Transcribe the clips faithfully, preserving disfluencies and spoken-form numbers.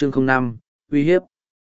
Chương không năm, uy hiếp.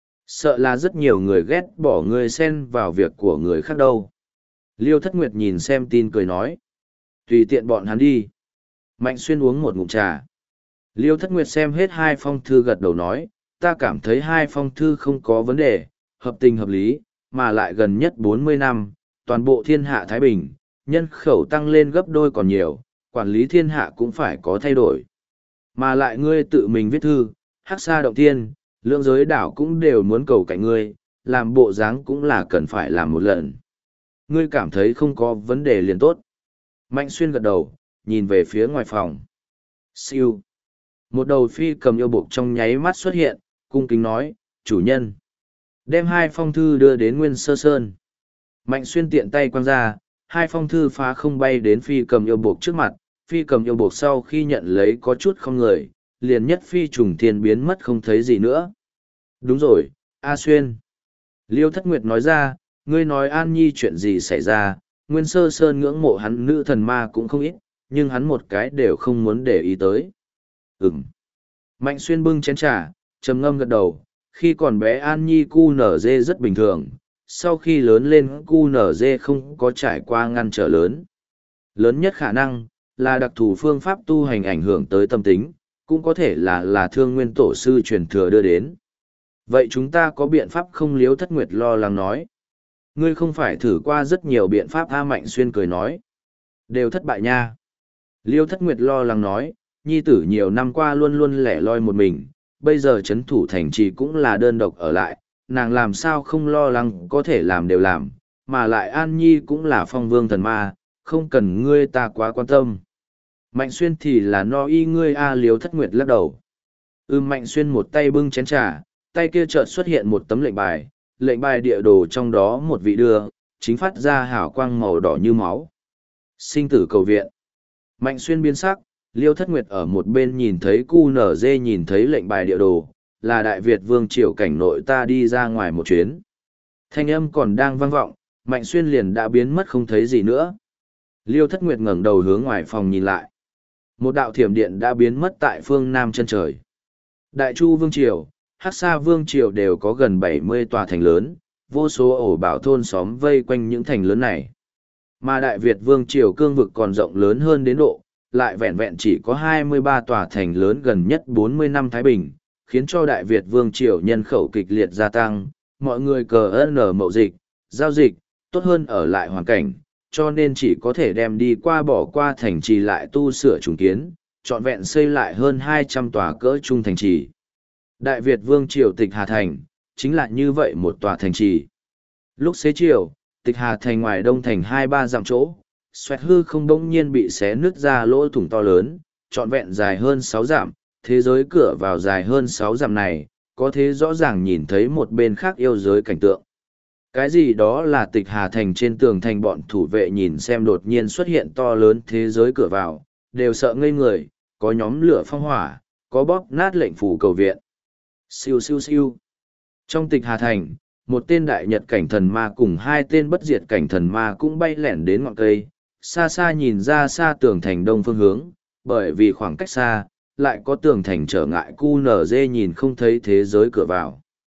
Sợ là rất nhiều người ghét bỏ ngươi xen vào việc của người khác đâu. Liêu Thất Nguyệt nhìn xem tin cười nói. Tùy tiện bọn hắn đi. Mạnh Xuyên uống một ngụm trà. Liêu Thất Nguyệt xem hết hai phong thư gật đầu nói, ta cảm thấy hai phong thư không có vấn đề, hợp tình hợp lý, mà lại gần nhất bốn mươi năm, toàn bộ thiên hạ Thái Bình, nhân khẩu tăng lên gấp đôi còn nhiều, quản lý thiên hạ cũng phải có thay đổi. Mà lại ngươi tự mình viết thư, hắc sa động thiên, lưỡng giới đảo cũng đều muốn cầu cạnh ngươi, làm bộ dáng cũng là cần phải làm một lần. Ngươi cảm thấy không có vấn đề liền tốt. Mạnh Xuyên gật đầu, nhìn về phía ngoài phòng. Siêu. Một đầu phi cầm yêu bộc trong nháy mắt xuất hiện, cung kính nói, chủ nhân. Đem hai phong thư đưa đến Nguyên Sơ Sơn. Mạnh Xuyên tiện tay quăng ra, hai phong thư phá không bay đến phi cầm yêu bộc trước mặt. Phi cầm yêu bộc sau khi nhận lấy có chút không người, liền nhất phi trùng thiên biến mất không thấy gì nữa. Đúng rồi, A Xuyên. Liêu Thất Nguyệt nói ra, ngươi nói An Nhi chuyện gì xảy ra, Nguyên Sơ Sơn ngưỡng mộ hắn nữ thần ma cũng không ít, nhưng hắn một cái đều không muốn để ý tới. Ừm. Mạnh Xuyên bưng chén trà, trầm ngâm gật đầu, khi còn bé An Nhi cu nở dê rất bình thường, sau khi lớn lên cu nở dê không có trải qua ngăn trở lớn. Lớn nhất khả năng là đặc thù phương pháp tu hành ảnh hưởng tới tâm tính, cũng có thể là là thương nguyên tổ sư truyền thừa đưa đến. Vậy chúng ta có biện pháp không? Liếu Thất Nguyệt lo lắng nói. Ngươi không phải thử qua rất nhiều biện pháp? A Mạnh Xuyên cười nói. Đều thất bại nha. Liêu Thất Nguyệt lo lắng nói, nhi tử nhiều năm qua luôn luôn lẻ loi một mình, bây giờ chấn thủ thành trì cũng là đơn độc ở lại, nàng làm sao không lo lắng, có thể làm đều làm, mà lại An Nhi cũng là phong vương thần ma, không cần ngươi ta quá quan tâm. Mạnh Xuyên thì là no y ngươi. A Liêu Thất Nguyệt lắc đầu. Ư Mạnh Xuyên một tay bưng chén trà, tay kia chợt xuất hiện một tấm lệnh bài, lệnh bài địa đồ trong đó một vị đưa, chính phát ra hào quang màu đỏ như máu. Sinh tử cầu viện. Mạnh Xuyên biến sắc, Liêu Thất Nguyệt ở một bên nhìn thấy cu nở dê nhìn thấy lệnh bài địa đồ, là Đại Việt Vương triều cảnh nội ta đi ra ngoài một chuyến. Thanh âm còn đang vang vọng, Mạnh Xuyên liền đã biến mất không thấy gì nữa. Liêu Thất Nguyệt ngẩng đầu hướng ngoài phòng nhìn lại. Một đạo thiểm điện đã biến mất tại phương Nam chân trời. Đại Chu Vương triều, Hắc Sa Vương triều đều có gần bảy mươi tòa thành lớn, vô số ổ bảo thôn xóm vây quanh những thành lớn này. Mà Đại Việt Vương triều cương vực còn rộng lớn hơn đến độ, lại vẹn vẹn chỉ có hai mươi ba tòa thành lớn gần nhất bốn mươi năm Thái Bình, khiến cho Đại Việt Vương triều nhân khẩu kịch liệt gia tăng, mọi người cờ ơn ở mậu dịch, giao dịch, tốt hơn ở lại hoàn cảnh, cho nên chỉ có thể đem đi qua bỏ qua thành trì lại tu sửa trùng kiến, trọn vẹn xây lại hơn hai trăm tòa cỡ trung thành trì. Đại Việt Vương triều Tịch Hà Thành, chính là như vậy một tòa thành trì. Lúc xế chiều, Tịch Hà Thành ngoài đông thành hai ba dặm chỗ, xoẹt hư không bỗng nhiên bị xé nứt ra lỗ thủng to lớn, trọn vẹn dài hơn sáu dặm, thế giới cửa vào dài hơn sáu dặm này, có thế rõ ràng nhìn thấy một bên khác yêu giới cảnh tượng. Cái gì đó là Tịch Hà Thành trên tường thành, bọn thủ vệ nhìn xem đột nhiên xuất hiện to lớn thế giới cửa vào, đều sợ ngây người, có nhóm lửa phong hỏa, có bóp nát lệnh phủ cầu viện. Siêu siêu siêu. Trong Tịch Hà Thành, một tên đại nhật cảnh thần ma cùng hai tên bất diệt cảnh thần ma cũng bay lẻn đến ngọn cây, xa xa nhìn ra xa tường thành đông phương hướng, bởi vì khoảng cách xa, lại có tường thành trở ngại, cu nở dê nhìn không thấy thế giới cửa vào.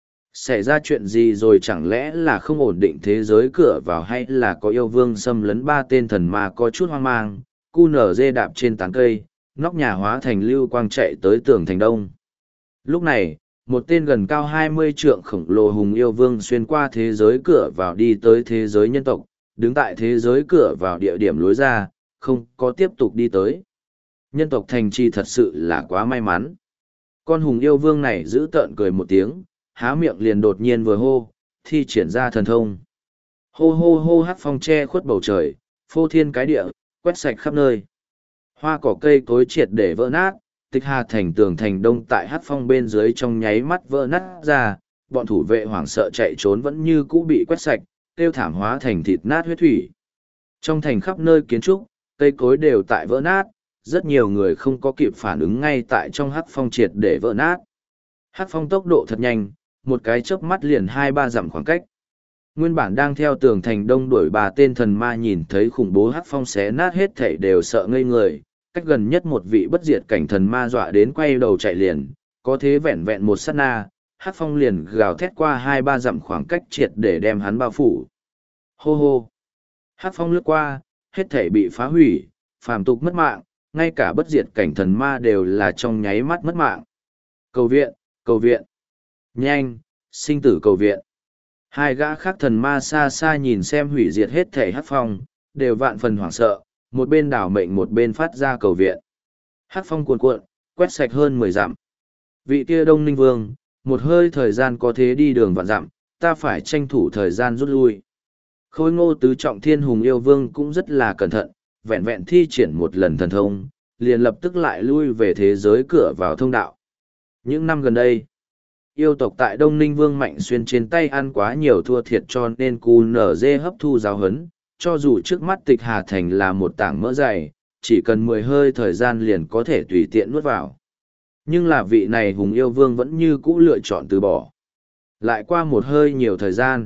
Xảy ra chuyện gì rồi? Chẳng lẽ là không ổn định thế giới cửa vào, hay là có yêu vương xâm lấn? Ba tên thần ma có chút hoang mang, cu nở dê đạp trên tán cây, nóc nhà hóa thành lưu quang chạy tới tường thành đông. Lúc này, một tên gần cao hai mươi trượng khổng lồ hùng yêu vương xuyên qua thế giới cửa vào đi tới thế giới nhân tộc, đứng tại thế giới cửa vào địa điểm lối ra, không có tiếp tục đi tới. Nhân tộc thành trì thật sự là quá may mắn. Con hùng yêu vương này giữ tợn cười một tiếng, há miệng liền đột nhiên vừa hô, thi triển ra thần thông. Hô hô hô, hắc phong che khuất bầu trời, phô thiên cái địa, quét sạch khắp nơi. Hoa cỏ cây cối triệt để vỡ nát, Tịch Hà Thành tường thành đông tại hắc phong bên dưới trong nháy mắt vỡ nát ra, bọn thủ vệ hoảng sợ chạy trốn vẫn như cũ bị quét sạch, tiêu thảm hóa thành thịt nát huyết thủy. Trong thành khắp nơi kiến trúc, cây cối đều tại vỡ nát, rất nhiều người không có kịp phản ứng ngay tại trong hắc phong triệt để vỡ nát. Hắc phong tốc độ thật nhanh, một cái chớp mắt liền hai ba dặm khoảng cách. Nguyên bản đang theo tường thành đông đuổi bà tên thần ma nhìn thấy khủng bố hắc phong xé nát hết thảy đều sợ ngây người, cách gần nhất một vị bất diệt cảnh thần ma dọa đến quay đầu chạy liền, có thế vẹn vẹn một sát na, Hắc Phong liền gào thét qua hai ba dặm khoảng cách triệt để đem hắn bao phủ. Hô hô! Hắc Phong lướt qua, hết thể bị phá hủy, phàm tục mất mạng, ngay cả bất diệt cảnh thần ma đều là trong nháy mắt mất mạng. Cầu viện, cầu viện! Nhanh, sinh tử cầu viện! Hai gã khác thần ma xa xa nhìn xem hủy diệt hết thể Hắc Phong, đều vạn phần hoảng sợ, một bên đảo mệnh một bên phát ra cầu viện. Hắc Phong cuồn cuộn, quét sạch hơn mười dặm. Vị kia Đông Ninh Vương, một hơi thời gian có thế đi đường vạn dặm, ta phải tranh thủ thời gian rút lui. Khôi Ngô tứ trọng thiên hùng yêu vương cũng rất là cẩn thận, vẹn vẹn thi triển một lần thần thông, liền lập tức lại lui về thế giới cửa vào thông đạo. Những năm gần đây, yêu tộc tại Đông Ninh Vương Mạnh Xuyên trên tay ăn quá nhiều thua thiệt cho nên cu nở dê hấp thu giáo hấn, cho dù trước mắt Tịch Hà Thành là một tảng mỡ dày, chỉ cần mười hơi thời gian liền có thể tùy tiện nuốt vào. Nhưng là vị này hùng yêu vương vẫn như cũ lựa chọn từ bỏ. Lại qua một hơi nhiều thời gian.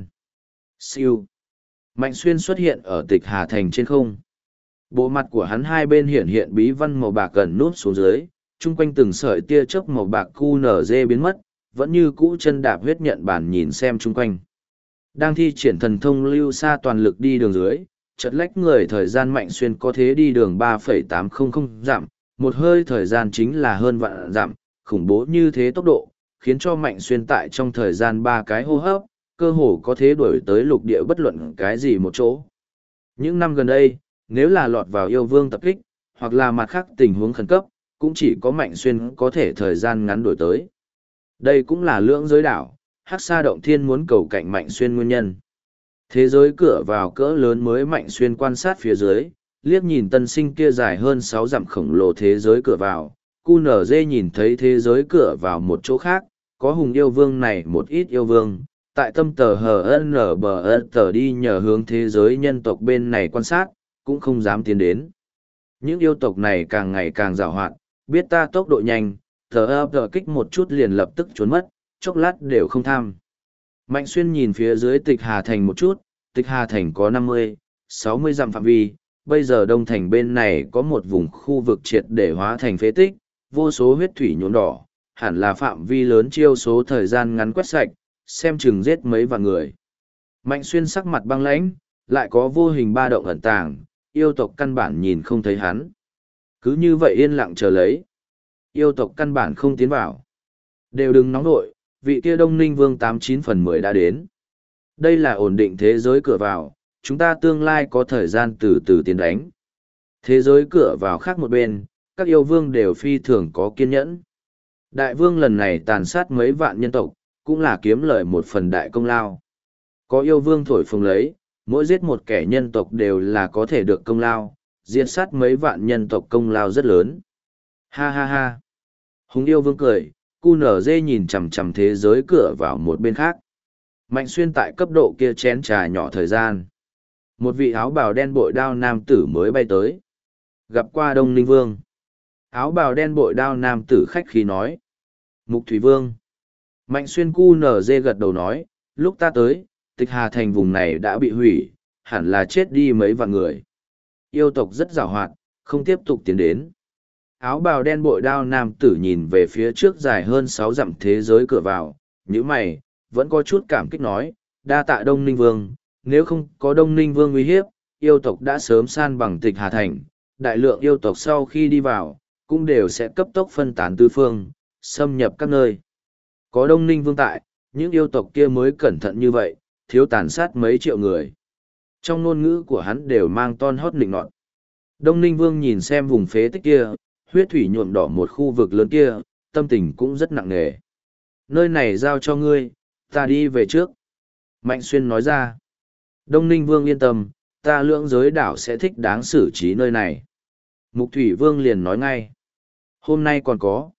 Siêu. Mạnh Xuyên xuất hiện ở Tịch Hà Thành trên không. Bộ mặt của hắn hai bên hiện hiện bí văn màu bạc gần nút xuống dưới, chung quanh từng sợi tia chớp màu bạc cu nở dê biến mất, vẫn như cũ chân đạp huyết nhận bản nhìn xem chung quanh. Đang thi triển thần thông lưu xa toàn lực đi đường dưới, chật lách người thời gian Mạnh Xuyên có thế đi đường ba phẩy tám không không dặm, một hơi thời gian chính là hơn vạn dặm, khủng bố như thế tốc độ, khiến cho Mạnh Xuyên tại trong thời gian ba cái hô hấp, cơ hồ có thế đuổi tới lục địa bất luận cái gì một chỗ. Những năm gần đây, nếu là lọt vào yêu vương tập kích, hoặc là mặt khác tình huống khẩn cấp, cũng chỉ có Mạnh Xuyên có thể thời gian ngắn đổi tới. Đây cũng là lưỡng giới đảo, Hắc Sa Động Thiên muốn cầu cạnh Mạnh Xuyên nguyên nhân. Thế giới cửa vào cỡ lớn mới Mạnh Xuyên quan sát phía dưới, liếc nhìn tân sinh kia dài hơn sáu dặm khổng lồ thế giới cửa vào, cu nở dê nhìn thấy thế giới cửa vào một chỗ khác, có hùng yêu vương này một ít yêu vương, tại tâm tờ hờ nở bờ tờ đi nhờ hướng thế giới nhân tộc bên này quan sát, cũng không dám tiến đến. Những yêu tộc này càng ngày càng giàu hoạt, biết ta tốc độ nhanh, thờ ơ tờ kích một chút liền lập tức trốn mất, chốc lát đều không tham. Mạnh Xuyên nhìn phía dưới Tịch Hà Thành một chút, Tịch Hà Thành có năm mươi, sáu mươi dặm phạm vi, bây giờ Đông Thành bên này có một vùng khu vực triệt để hóa thành phế tích, vô số huyết thủy nhuộm đỏ, hẳn là phạm vi lớn chiêu số thời gian ngắn quét sạch, xem chừng giết mấy vạn người. Mạnh Xuyên sắc mặt băng lãnh, lại có vô hình ba động ẩn tàng, yêu tộc căn bản nhìn không thấy hắn. Cứ như vậy yên lặng chờ lấy. Yêu tộc căn bản không tiến vào. Đều đừng nóng nội, vị kia Đông Ninh Vương tám chín phần mười đã đến. Đây là ổn định thế giới cửa vào, chúng ta tương lai có thời gian từ từ tiến đánh. Thế giới cửa vào khác một bên, các yêu vương đều phi thường có kiên nhẫn. Đại vương lần này tàn sát mấy vạn nhân tộc, cũng là kiếm lợi một phần đại công lao. Có yêu vương thổi phồng lấy, mỗi giết một kẻ nhân tộc đều là có thể được công lao, diệt sát mấy vạn nhân tộc công lao rất lớn. Ha ha ha. Hùng yêu vương cười, cu nở dê nhìn chằm chằm thế giới cửa vào một bên khác. Mạnh Xuyên tại cấp độ kia chén trà nhỏ thời gian. Một vị áo bào đen bội đao nam tử mới bay tới. Gặp qua Đông Ninh Vương. Áo bào đen bội đao nam tử khách khí nói. Mục Thủy Vương. Mạnh Xuyên cu nở dê gật đầu nói, lúc ta tới, Tịch Hà Thành vùng này đã bị hủy, hẳn là chết đi mấy vạn người. Yêu tộc rất giàu hoạt, không tiếp tục tiến đến. Áo bào đen bội đao nam tử nhìn về phía trước dài hơn sáu dặm thế giới cửa vào, như mày, vẫn có chút cảm kích nói, đa tạ Đông Ninh Vương, nếu không có Đông Ninh Vương uy hiếp, yêu tộc đã sớm san bằng Tịch Hà Thành, đại lượng yêu tộc sau khi đi vào, cũng đều sẽ cấp tốc phân tán tứ phương, xâm nhập các nơi. Có Đông Ninh Vương tại, những yêu tộc kia mới cẩn thận như vậy, thiếu tàn sát mấy triệu người. Trong ngôn ngữ của hắn đều mang ton hót nịnh nọt. Đông Ninh Vương nhìn xem vùng phế tích kia, huyết thủy nhuộm đỏ một khu vực lớn kia, tâm tình cũng rất nặng nề. Nơi này giao cho ngươi, ta đi về trước. Mạnh Xuyên nói ra. Đông Ninh Vương yên tâm, ta lưỡng giới đảo sẽ thích đáng xử trí nơi này. Mục Thủy Vương liền nói ngay. Hôm nay còn có.